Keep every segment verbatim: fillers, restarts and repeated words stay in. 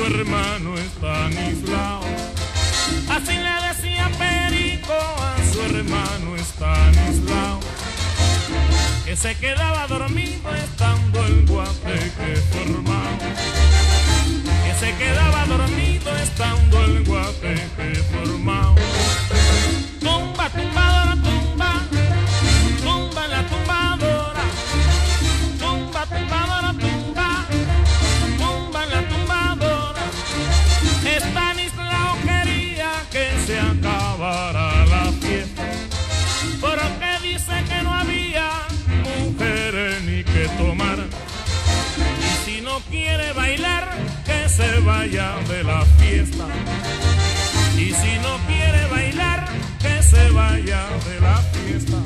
hermano Estanislao. Así le decía Perico a su hermano Estanislao, que se quedaba dormido estando el guateque formado, que se quedaba dormido estando el guateque formado. Tumba, tumbadora, tumba, tumba la tumbadora, tumba, tumbadora, tumba, tumba la tumbadora. Estanislao quería que se acabara la fiesta, porque dice que no había mujeres ni que tomar. Y si no quiere bailar, que se vaya de la fiesta. Y si no quiere bailar, que se vaya de la fiesta.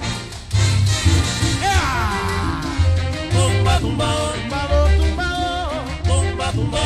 ¡Ea! Tumba, tumbado, tumbado, tumbado, tumba, tumbado.